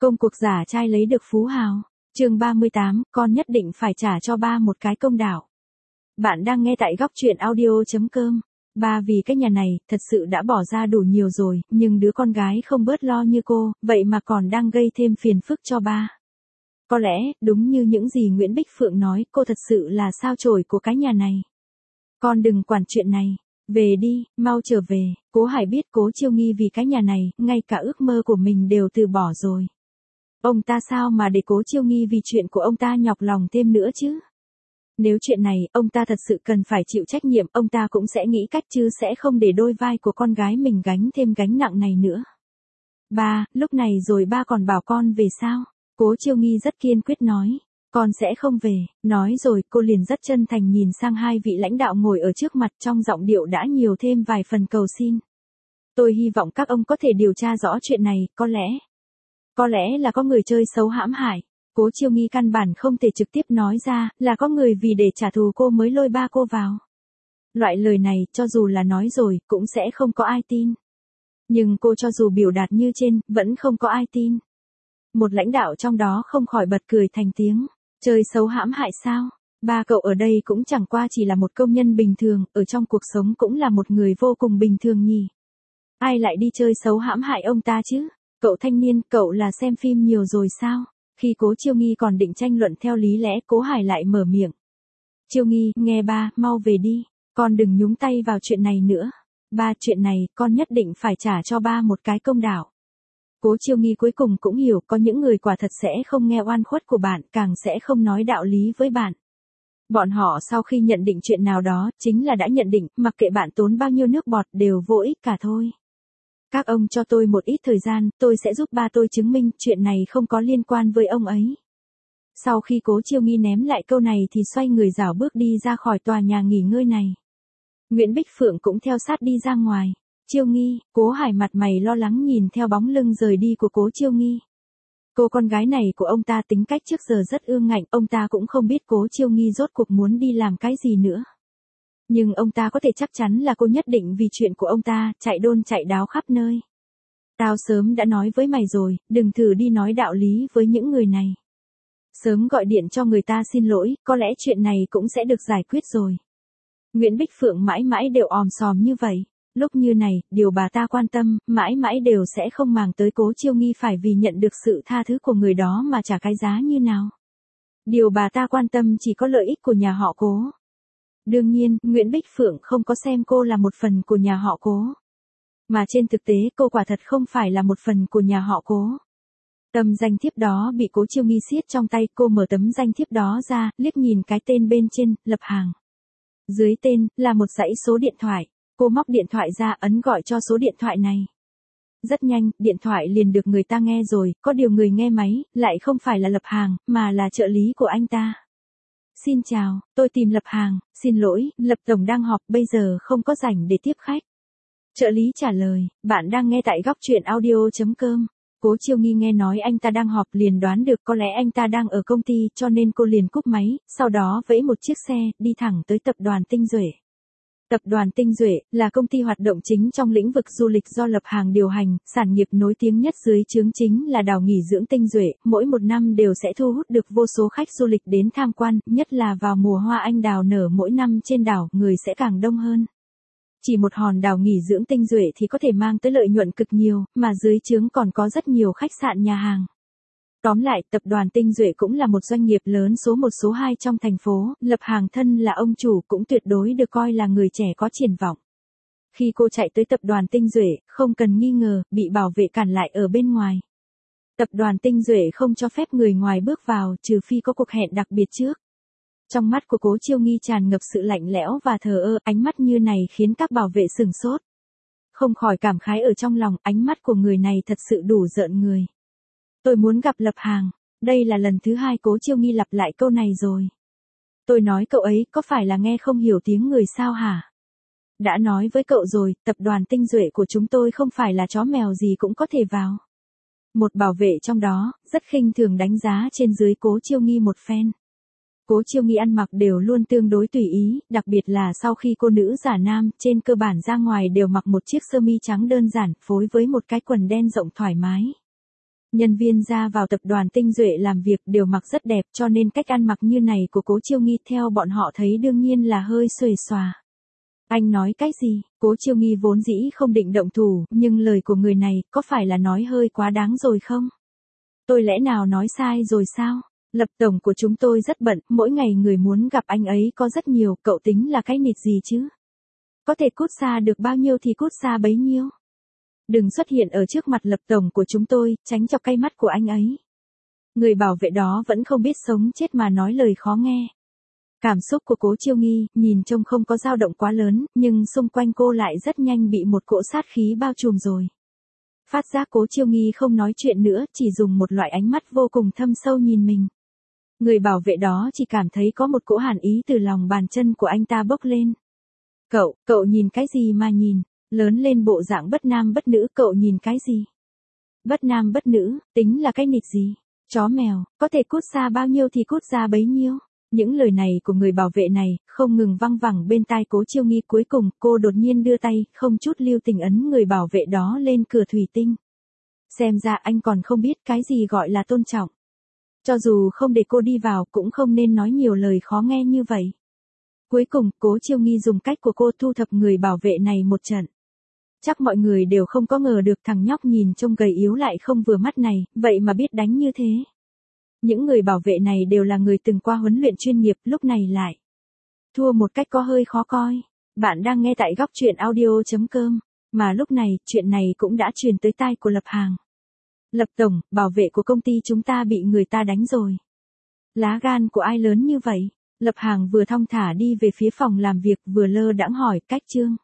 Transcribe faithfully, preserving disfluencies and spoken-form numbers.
Công cuộc giả trai lấy được phú hào. Chương ba mươi tám, con nhất định phải trả cho ba một cái công đạo. Bạn đang nghe tại góc truyện audio chấm com. Ba vì cái nhà này, thật sự đã bỏ ra đủ nhiều rồi, nhưng đứa con gái không bớt lo như cô, vậy mà còn đang gây thêm phiền phức cho ba. Có lẽ, đúng như những gì Nguyễn Bích Phượng nói, cô thật sự là sao chổi của cái nhà này. Con đừng quản chuyện này. Về đi, mau trở về. Cố Hải biết Cố Chiêu Nghi vì cái nhà này, ngay cả ước mơ của mình đều từ bỏ rồi. Ông ta sao mà để Cố Chiêu Nghi vì chuyện của ông ta nhọc lòng thêm nữa chứ? Nếu chuyện này, ông ta thật sự cần phải chịu trách nhiệm, ông ta cũng sẽ nghĩ cách chứ sẽ không để đôi vai của con gái mình gánh thêm gánh nặng này nữa. Ba, lúc này rồi ba còn bảo con về sao? Cố Chiêu Nghi rất kiên quyết nói. Con sẽ không về. Nói rồi, cô liền rất chân thành nhìn sang hai vị lãnh đạo ngồi ở trước mặt, trong giọng điệu đã nhiều thêm vài phần cầu xin. Tôi hy vọng các ông có thể điều tra rõ chuyện này, có lẽ. Có lẽ là có người chơi xấu hãm hại. Cố Chiêu Nghi căn bản không thể trực tiếp nói ra, là có người vì để trả thù cô mới lôi ba cô vào. Loại lời này, cho dù là nói rồi, cũng sẽ không có ai tin. Nhưng cô cho dù biểu đạt như trên, vẫn không có ai tin. Một lãnh đạo trong đó không khỏi bật cười thành tiếng. Chơi xấu hãm hại sao? Ba cậu ở đây cũng chẳng qua chỉ là một công nhân bình thường, ở trong cuộc sống cũng là một người vô cùng bình thường nhỉ. Ai lại đi chơi xấu hãm hại ông ta chứ? Cậu thanh niên, cậu là xem phim nhiều rồi sao? Khi Cố Chiêu Nghi còn định tranh luận theo lý lẽ, Cố Hải lại mở miệng. Chiêu Nghi, nghe ba, mau về đi. Con đừng nhúng tay vào chuyện này nữa. Ba, chuyện này, con nhất định phải trả cho ba một cái công đạo. Cố Chiêu Nghi cuối cùng cũng hiểu có những người quả thật sẽ không nghe oan khuất của bạn, càng sẽ không nói đạo lý với bạn. Bọn họ sau khi nhận định chuyện nào đó, chính là đã nhận định, mặc kệ bạn tốn bao nhiêu nước bọt đều vô ích cả thôi. Các ông cho tôi một ít thời gian, tôi sẽ giúp ba tôi chứng minh chuyện này không có liên quan với ông ấy. Sau khi Cố Chiêu Nghi ném lại câu này thì xoay người rảo bước đi ra khỏi tòa nhà nghỉ ngơi này. Nguyễn Bích Phượng cũng theo sát đi ra ngoài. Chiêu Nghi, Cố Hải mặt mày lo lắng nhìn theo bóng lưng rời đi của Cố Chiêu Nghi. Cô con gái này của ông ta tính cách trước giờ rất ương ngạnh, ông ta cũng không biết Cố Chiêu Nghi rốt cuộc muốn đi làm cái gì nữa. Nhưng ông ta có thể chắc chắn là cô nhất định vì chuyện của ông ta, chạy đôn chạy đáo khắp nơi. Tao sớm đã nói với mày rồi, đừng thử đi nói đạo lý với những người này. Sớm gọi điện cho người ta xin lỗi, có lẽ chuyện này cũng sẽ được giải quyết rồi. Nguyễn Bích Phượng mãi mãi đều òm sòm như vậy. Lúc như này, điều bà ta quan tâm, mãi mãi đều sẽ không màng tới Cố Chiêu Nghi phải vì nhận được sự tha thứ của người đó mà trả cái giá như nào. Điều bà ta quan tâm chỉ có lợi ích của nhà họ Cố. Đương nhiên, Nguyễn Bích Phượng không có xem cô là một phần của nhà họ Cố. Mà trên thực tế cô quả thật không phải là một phần của nhà họ Cố. Tấm danh thiếp đó bị Cố Chiêu Nghi siết trong tay, cô mở tấm danh thiếp đó ra, liếc nhìn cái tên bên trên, lập hàng. Dưới tên, là một dãy số điện thoại. Cô móc điện thoại ra ấn gọi cho số điện thoại này. Rất nhanh, điện thoại liền được người ta nghe rồi, có điều người nghe máy, lại không phải là Lập Hàng, mà là trợ lý của anh ta. Xin chào, tôi tìm Lập Hàng, xin lỗi, Lập Tổng đang họp, bây giờ không có rảnh để tiếp khách. Trợ lý trả lời, bạn đang nghe tại góc truyện audio chấm com. Cố Chiêu Nghi nghe nói anh ta đang họp liền đoán được có lẽ anh ta đang ở công ty cho nên cô liền cúp máy, sau đó vẫy một chiếc xe, đi thẳng tới tập đoàn Tinh Duệ. Tập đoàn Tinh Duệ là công ty hoạt động chính trong lĩnh vực du lịch do Lập Hàng điều hành, sản nghiệp nổi tiếng nhất dưới trướng chính là đảo nghỉ dưỡng Tinh Duệ, mỗi một năm đều sẽ thu hút được vô số khách du lịch đến tham quan, nhất là vào mùa hoa anh đào nở mỗi năm trên đảo, người sẽ càng đông hơn. Chỉ một hòn đảo nghỉ dưỡng Tinh Duệ thì có thể mang tới lợi nhuận cực nhiều, mà dưới trướng còn có rất nhiều khách sạn nhà hàng. Tóm lại, tập đoàn Tinh Duệ cũng là một doanh nghiệp lớn số một số hai trong thành phố, Lập Hàng thân là ông chủ cũng tuyệt đối được coi là người trẻ có triển vọng. Khi cô chạy tới tập đoàn Tinh Duệ, không cần nghi ngờ, bị bảo vệ cản lại ở bên ngoài. Tập đoàn Tinh Duệ không cho phép người ngoài bước vào, trừ phi có cuộc hẹn đặc biệt trước. Trong mắt của Cố Chiêu Nghi tràn ngập sự lạnh lẽo và thờ ơ, ánh mắt như này khiến các bảo vệ sửng sốt. Không khỏi cảm khái ở trong lòng, ánh mắt của người này thật sự đủ rợn người. Tôi muốn gặp Lập Hàng. Đây là lần thứ hai Cố Chiêu Nghi lặp lại câu này rồi. Tôi nói cậu ấy có phải là nghe không hiểu tiếng người sao hả? Đã nói với cậu rồi, tập đoàn Tinh Duệ của chúng tôi không phải là chó mèo gì cũng có thể vào. Một bảo vệ trong đó, rất khinh thường đánh giá trên dưới Cố Chiêu Nghi một phen. Cố Chiêu Nghi ăn mặc đều luôn tương đối tùy ý, đặc biệt là sau khi cô nữ giả nam, trên cơ bản ra ngoài đều mặc một chiếc sơ mi trắng đơn giản, phối với một cái quần đen rộng thoải mái. Nhân viên ra vào tập đoàn Tinh Duệ làm việc đều mặc rất đẹp cho nên cách ăn mặc như này của Cố Chiêu Nghi theo bọn họ thấy đương nhiên là hơi xuề xòa. Anh nói cái gì? Cố Chiêu Nghi vốn dĩ không định động thủ, nhưng lời của người này có phải là nói hơi quá đáng rồi không? Tôi lẽ nào nói sai rồi sao? Lập tổng của chúng tôi rất bận, mỗi ngày người muốn gặp anh ấy có rất nhiều, cậu tính là cái nịt gì chứ? Có thể cút xa được bao nhiêu thì cút xa bấy nhiêu. Đừng xuất hiện ở trước mặt lập tổng của chúng tôi, tránh chọc cay mắt của anh ấy. Người bảo vệ đó vẫn không biết sống chết mà nói lời khó nghe. Cảm xúc của Cố Chiêu Nghi, nhìn trông không có dao động quá lớn, nhưng xung quanh cô lại rất nhanh bị một cỗ sát khí bao trùm rồi. Phát giác Cố Chiêu Nghi không nói chuyện nữa, chỉ dùng một loại ánh mắt vô cùng thâm sâu nhìn mình. Người bảo vệ đó chỉ cảm thấy có một cỗ hàn ý từ lòng bàn chân của anh ta bốc lên. Cậu, cậu nhìn cái gì mà nhìn, lớn lên bộ dạng bất nam bất nữ, cậu nhìn cái gì? Bất nam bất nữ, tính là cái nịt gì? Chó mèo, có thể cút xa bao nhiêu thì cút ra bấy nhiêu. Những lời này của người bảo vệ này, không ngừng văng vẳng bên tai Cố Chiêu Nghi, cuối cùng, cô đột nhiên đưa tay, không chút lưu tình ấn người bảo vệ đó lên cửa thủy tinh. Xem ra anh còn không biết cái gì gọi là tôn trọng. Cho dù không để cô đi vào cũng không nên nói nhiều lời khó nghe như vậy. Cuối cùng, Cố Chiêu Nghi dùng cách của cô thu thập người bảo vệ này một trận. Chắc mọi người đều không có ngờ được thằng nhóc nhìn trông gầy yếu lại không vừa mắt này, vậy mà biết đánh như thế. Những người bảo vệ này đều là người từng qua huấn luyện chuyên nghiệp, lúc này lại thua một cách có hơi khó coi. Bạn đang nghe tại góc truyện audio chấm com, mà lúc này, chuyện này cũng đã truyền tới tai của Lập Hàng. Lập tổng, bảo vệ của công ty chúng ta bị người ta đánh rồi. Lá gan của ai lớn như vậy? Lập Hàng vừa thong thả đi về phía phòng làm việc vừa lơ đãng hỏi, Cách Trương.